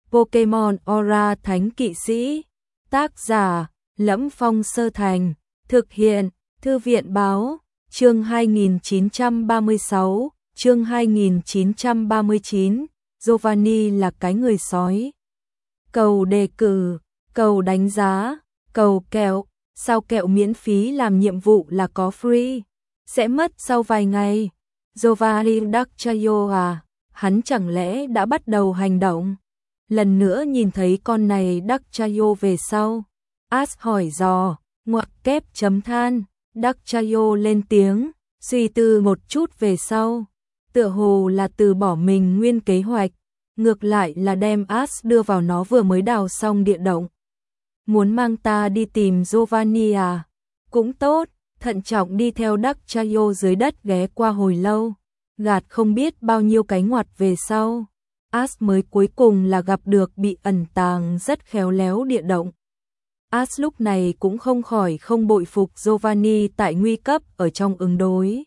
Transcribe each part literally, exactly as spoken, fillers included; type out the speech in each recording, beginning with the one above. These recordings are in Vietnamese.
Pokemon Aura Thánh Kỵ Sĩ. Tác giả: Lẫm Phong Sơ Thành. Thực hiện: Thư viện báo. Chương hai nghìn chín trăm ba mươi sáu, chương hai nghìn chín trăm ba mươi chín, Giovanni là cái người sói. Cầu đề cử, cầu đánh giá, cầu kẹo, sao kẹo miễn phí làm nhiệm vụ là có free, sẽ mất sau vài ngày. Giovanni Darkchayo à, hắn chẳng lẽ đã bắt đầu hành động? Lần nữa nhìn thấy con này Darkchayo về sau, Ash hỏi dò, ngoặc kép chấm than. Darkchayo lên tiếng, suy tư một chút về sau, tựa hồ là từ bỏ mình nguyên kế hoạch, ngược lại là đem Ash đưa vào nó vừa mới đào xong địa động. Muốn mang ta đi tìm Giovanni à? Cũng tốt. Thận trọng đi theo Darkchayo dưới đất ghé qua hồi lâu, gạt không biết bao nhiêu cái ngoặt về sau, Ash mới cuối cùng là gặp được bị ẩn tàng rất khéo léo địa động. Ash lúc này cũng không khỏi không bội phục Giovanni tại nguy cấp ở trong ứng đối.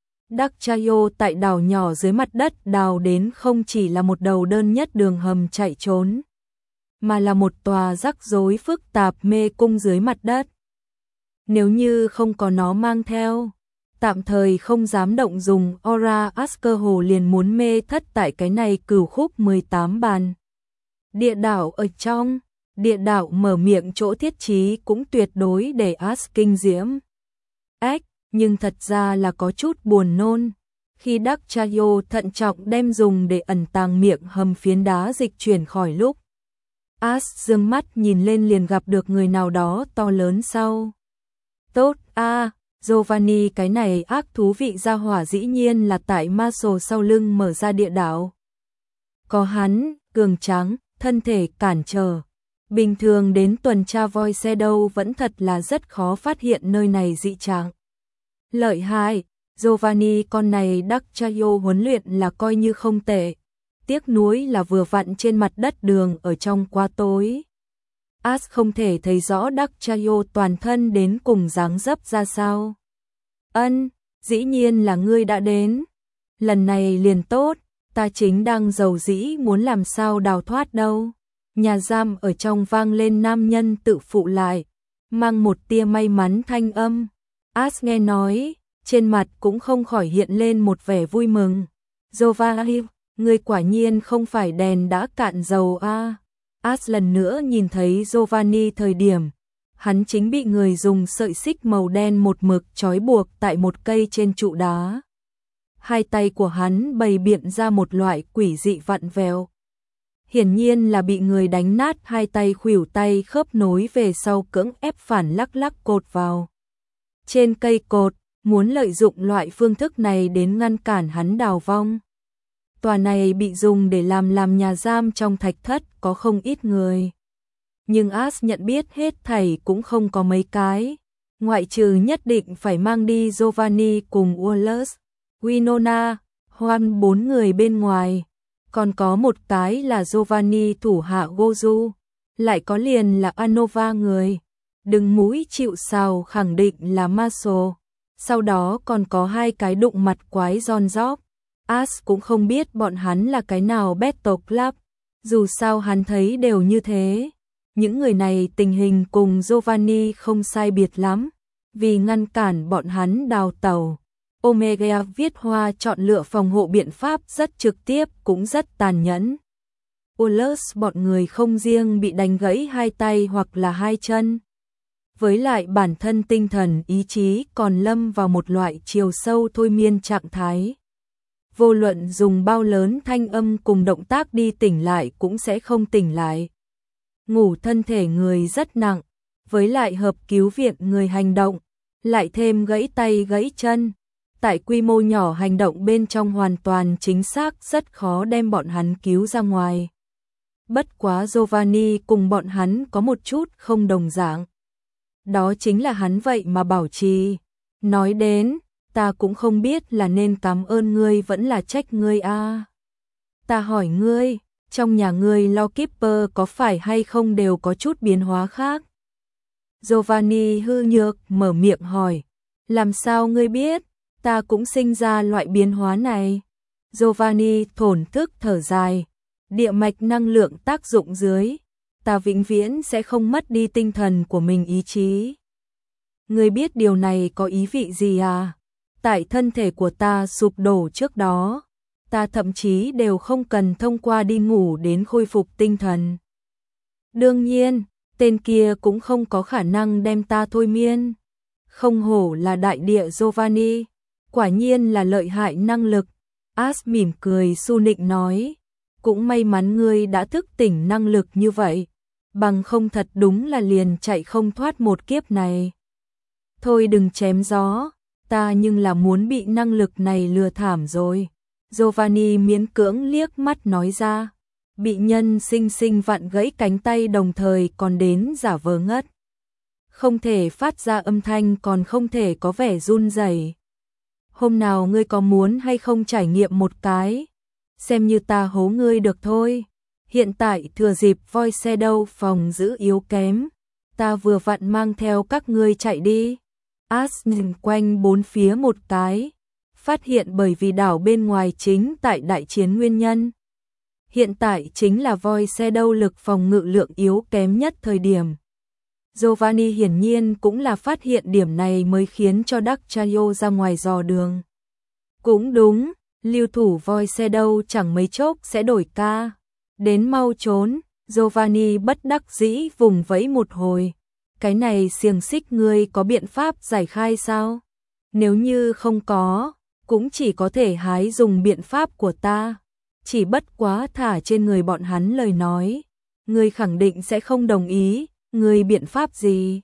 Darkchayo tại đảo nhỏ dưới mặt đất đào đến không chỉ là một đầu đơn nhất đường hầm chạy trốn, mà là một tòa rắc rối phức tạp mê cung dưới mặt đất. Nếu như không có nó mang theo, tạm thời không dám động dùng Aura, Ash cơ hồ liền muốn mê thất tại cái này cửu khúc mười tám bàn. Địa đảo ở trong, địa đảo mở miệng chỗ thiết trí cũng tuyệt đối để Ash kinh diễm. Ếch, nhưng thật ra là có chút buồn nôn. Khi Darkchayo thận trọng đem dùng để ẩn tàng miệng hầm phiến đá dịch chuyển khỏi lúc, Ash dương mắt nhìn lên liền gặp được người nào đó to lớn sau. Tốt a, à, Giovanni cái này ác thú vị ra hỏa dĩ nhiên là tại Marshall sau lưng mở ra địa đảo. Có hắn, cường tráng, thân thể cản trở. Bình thường đến tuần tra voi xe đâu vẫn thật là rất khó phát hiện nơi này dị trạng. Lợi hại, Giovanni con này Darkchayo huấn luyện là coi như không tệ. Tiếc nuối là vừa vặn trên mặt đất đường ở trong quá tối. Ash không thể thấy rõ Darkchayo toàn thân đến cùng dáng dấp ra sao. Ân, dĩ nhiên là ngươi đã đến. Lần này liền tốt, ta chính đang giàu dĩ muốn làm sao đào thoát đâu. Nhà giam ở trong vang lên nam nhân tự phụ lại, mang một tia may mắn thanh âm. Ash nghe nói, trên mặt cũng không khỏi hiện lên một vẻ vui mừng. Giovanni, ngươi quả nhiên không phải đèn đã cạn dầu a. À. Ash lần nữa nhìn thấy Giovanni thời điểm, hắn chính bị người dùng sợi xích màu đen một mực trói buộc tại một cây trên trụ đá. Hai tay của hắn bày biện ra một loại quỷ dị vặn vẹo. Hiển nhiên là bị người đánh nát hai tay khuỷu tay khớp nối về sau cưỡng ép phản lắc lắc cột vào trên cây cột, muốn lợi dụng loại phương thức này đến ngăn cản hắn đào vong. Tòa này bị dùng để làm làm nhà giam trong thạch thất có không ít người. Nhưng Ash nhận biết hết thảy cũng không có mấy cái, ngoại trừ nhất định phải mang đi Giovanni cùng Wallace, Winona, Juan bốn người bên ngoài. Còn có một cái là Giovanni thủ hạ Goju, lại có liền là Anova người. Đừng mũi chịu sào khẳng định là Marshall. Sau đó còn có hai cái đụng mặt quái John Job. Ash cũng không biết bọn hắn là cái nào Battle Club, dù sao hắn thấy đều như thế. Những người này tình hình cùng Giovanni không sai biệt lắm, vì ngăn cản bọn hắn đào tàu. Omega viết hoa chọn lựa phòng hộ biện pháp rất trực tiếp cũng rất tàn nhẫn. Wallace bọn người không riêng bị đánh gãy hai tay hoặc là hai chân, với lại bản thân tinh thần ý chí còn lâm vào một loại chiều sâu thôi miên trạng thái. Vô luận dùng bao lớn thanh âm cùng động tác đi tỉnh lại cũng sẽ không tỉnh lại. Ngủ thân thể người rất nặng, với lại hợp cứu viện người hành động, lại thêm gãy tay gãy chân. Tại quy mô nhỏ hành động bên trong hoàn toàn chính xác rất khó đem bọn hắn cứu ra ngoài. Bất quá Giovanni cùng bọn hắn có một chút không đồng dạng. Đó chính là hắn vậy mà bảo trì. Nói đến, ta cũng không biết là nên cảm ơn ngươi vẫn là trách ngươi a. À. Ta hỏi ngươi, trong nhà ngươi Lawkeeper có phải hay không đều có chút biến hóa khác? Giovanni hư nhược mở miệng hỏi, làm sao ngươi biết? Ta cũng sinh ra loại biến hóa này. Giovanni thổn thức thở dài, địa mạch năng lượng tác dụng dưới, ta vĩnh viễn sẽ không mất đi tinh thần của mình ý chí. Ngươi biết điều này có ý vị gì à? Tại thân thể của ta sụp đổ trước đó, ta thậm chí đều không cần thông qua đi ngủ đến khôi phục tinh thần. Đương nhiên, tên kia cũng không có khả năng đem ta thôi miên. Không hổ là đại địa Giovanni, quả nhiên là lợi hại năng lực. As mỉm cười su nịnh nói, cũng may mắn ngươi đã thức tỉnh năng lực như vậy, bằng không thật đúng là liền chạy không thoát một kiếp này. Thôi đừng chém gió, ta nhưng là muốn bị năng lực này lừa thảm rồi. Giovanni miễn cưỡng liếc mắt nói ra, bị nhân sinh sinh vặn gãy cánh tay đồng thời còn đến giả vờ ngất. Không thể phát ra âm thanh còn không thể có vẻ run rẩy. Hôm nào ngươi có muốn hay không trải nghiệm một cái? Xem như ta hố ngươi được thôi. Hiện tại thừa dịp voi xe đâu phòng giữ yếu kém, ta vừa vặn mang theo các ngươi chạy đi. As nhìn quanh bốn phía một cái, phát hiện bởi vì đảo bên ngoài chính tại đại chiến nguyên nhân. Hiện tại chính là voi xe đâu lực phòng ngự lượng yếu kém nhất thời điểm. Giovanni hiển nhiên cũng là phát hiện điểm này mới khiến cho Dacchaio ra ngoài dò đường. Cũng đúng, lưu thủ voi xe đâu chẳng mấy chốc sẽ đổi ca. Đến mau trốn, Giovanni bất đắc dĩ vùng vẫy một hồi. Cái này xiềng xích ngươi có biện pháp giải khai sao? Nếu như không có, cũng chỉ có thể hái dùng biện pháp của ta. Chỉ bất quá thả trên người bọn hắn lời nói. Ngươi khẳng định sẽ không đồng ý, ngươi biện pháp gì?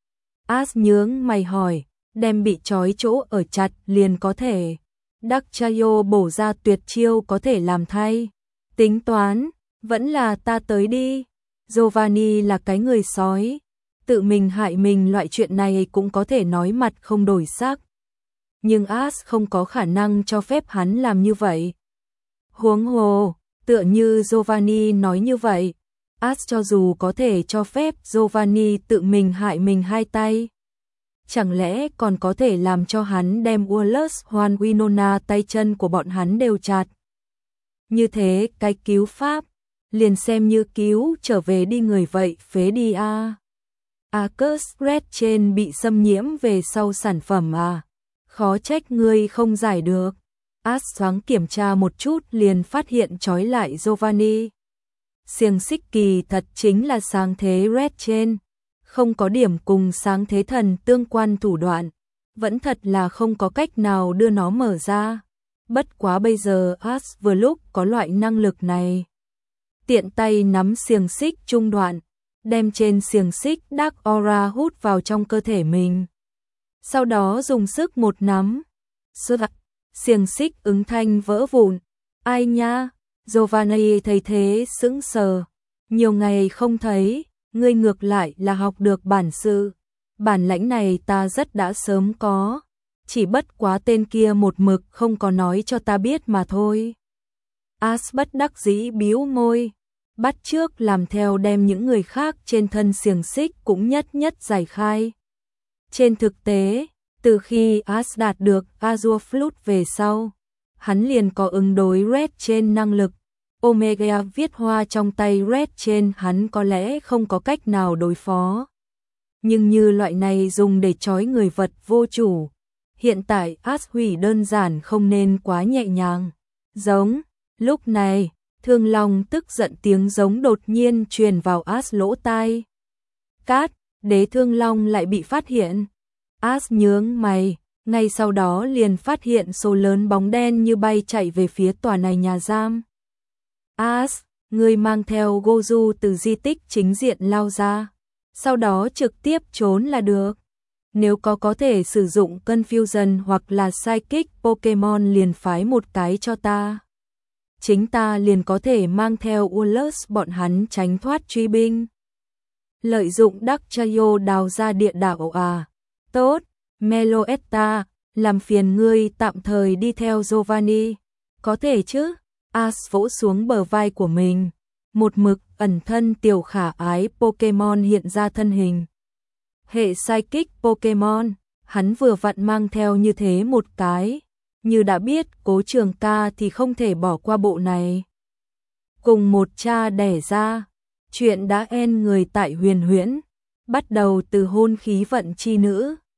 As nhướng mày hỏi, đem bị trói chỗ ở chặt liền có thể. Dacchaio bổ ra tuyệt chiêu có thể làm thay. Tính toán, vẫn là ta tới đi. Giovanni là cái người sói. Tự mình hại mình loại chuyện này cũng có thể nói mặt không đổi sắc. Nhưng As không có khả năng cho phép hắn làm như vậy. Huống hồ, tựa như Giovanni nói như vậy, As cho dù có thể cho phép Giovanni tự mình hại mình hai tay, chẳng lẽ còn có thể làm cho hắn đem Wallace Juan Winona tay chân của bọn hắn đều chặt. Như thế cái cứu pháp, liền xem như cứu trở về đi người vậy phế đi a. À. Arcus Red trên bị xâm nhiễm về sau sản phẩm à, khó trách ngươi không giải được. As thoáng kiểm tra một chút liền phát hiện trói lại Giovanni. Xiềng xích kỳ thật chính là sáng thế Red trên, không có điểm cùng sáng thế thần tương quan thủ đoạn, vẫn thật là không có cách nào đưa nó mở ra. Bất quá bây giờ As vừa lúc có loại năng lực này. Tiện tay nắm xiềng xích trung đoạn, đem trên xiềng xích Dark Aura hút vào trong cơ thể mình. Sau đó dùng sức một nắm, xiềng xích ứng thanh vỡ vụn. Ai nha, Giovanni thấy thế sững sờ. Nhiều ngày không thấy, ngươi ngược lại là học được bản sự. Bản lãnh này ta rất đã sớm có, chỉ bất quá tên kia một mực không có nói cho ta biết mà thôi. As bất đắc dĩ bĩu môi, bắt chước làm theo đem những người khác trên thân xiềng xích cũng nhất nhất giải khai. Trên thực tế, từ khi As đạt được Azure Flute về sau, hắn liền có ứng đối Red trên năng lực. Omega viết hoa trong tay Red trên hắn có lẽ không có cách nào đối phó. Nhưng như loại này dùng để trói người vật vô chủ, hiện tại As hủy đơn giản không nên quá nhẹ nhàng. Giống, lúc này, Thương Long tức giận tiếng giống đột nhiên truyền vào As lỗ tai. Cát, đế Thương Long lại bị phát hiện. As nhướng mày, ngay sau đó liền phát hiện số lớn bóng đen như bay chạy về phía tòa này nhà giam. As, người mang theo Goju từ di tích chính diện lao ra, sau đó trực tiếp trốn là được. Nếu có có thể sử dụng Confusion hoặc là Psychic Pokemon liền phái một cái cho ta. Chính ta liền có thể mang theo Wallace bọn hắn tránh thoát truy binh. Lợi dụng Dacchaio đào ra địa đảo à. Tốt, Meloetta, làm phiền ngươi tạm thời đi theo Giovanni. Có thể chứ? As vỗ xuống bờ vai của mình. Một mực ẩn thân tiểu khả ái Pokemon hiện ra thân hình. Hệ Psychic Pokemon, hắn vừa vặn mang theo như thế một cái. Như đã biết Cố Trường Ca thì không thể bỏ qua bộ này. cùng một cha đẻ ra. Chuyện đã en người tại Huyền Huyễn, bắt đầu từ hôn khí vận chi nữ,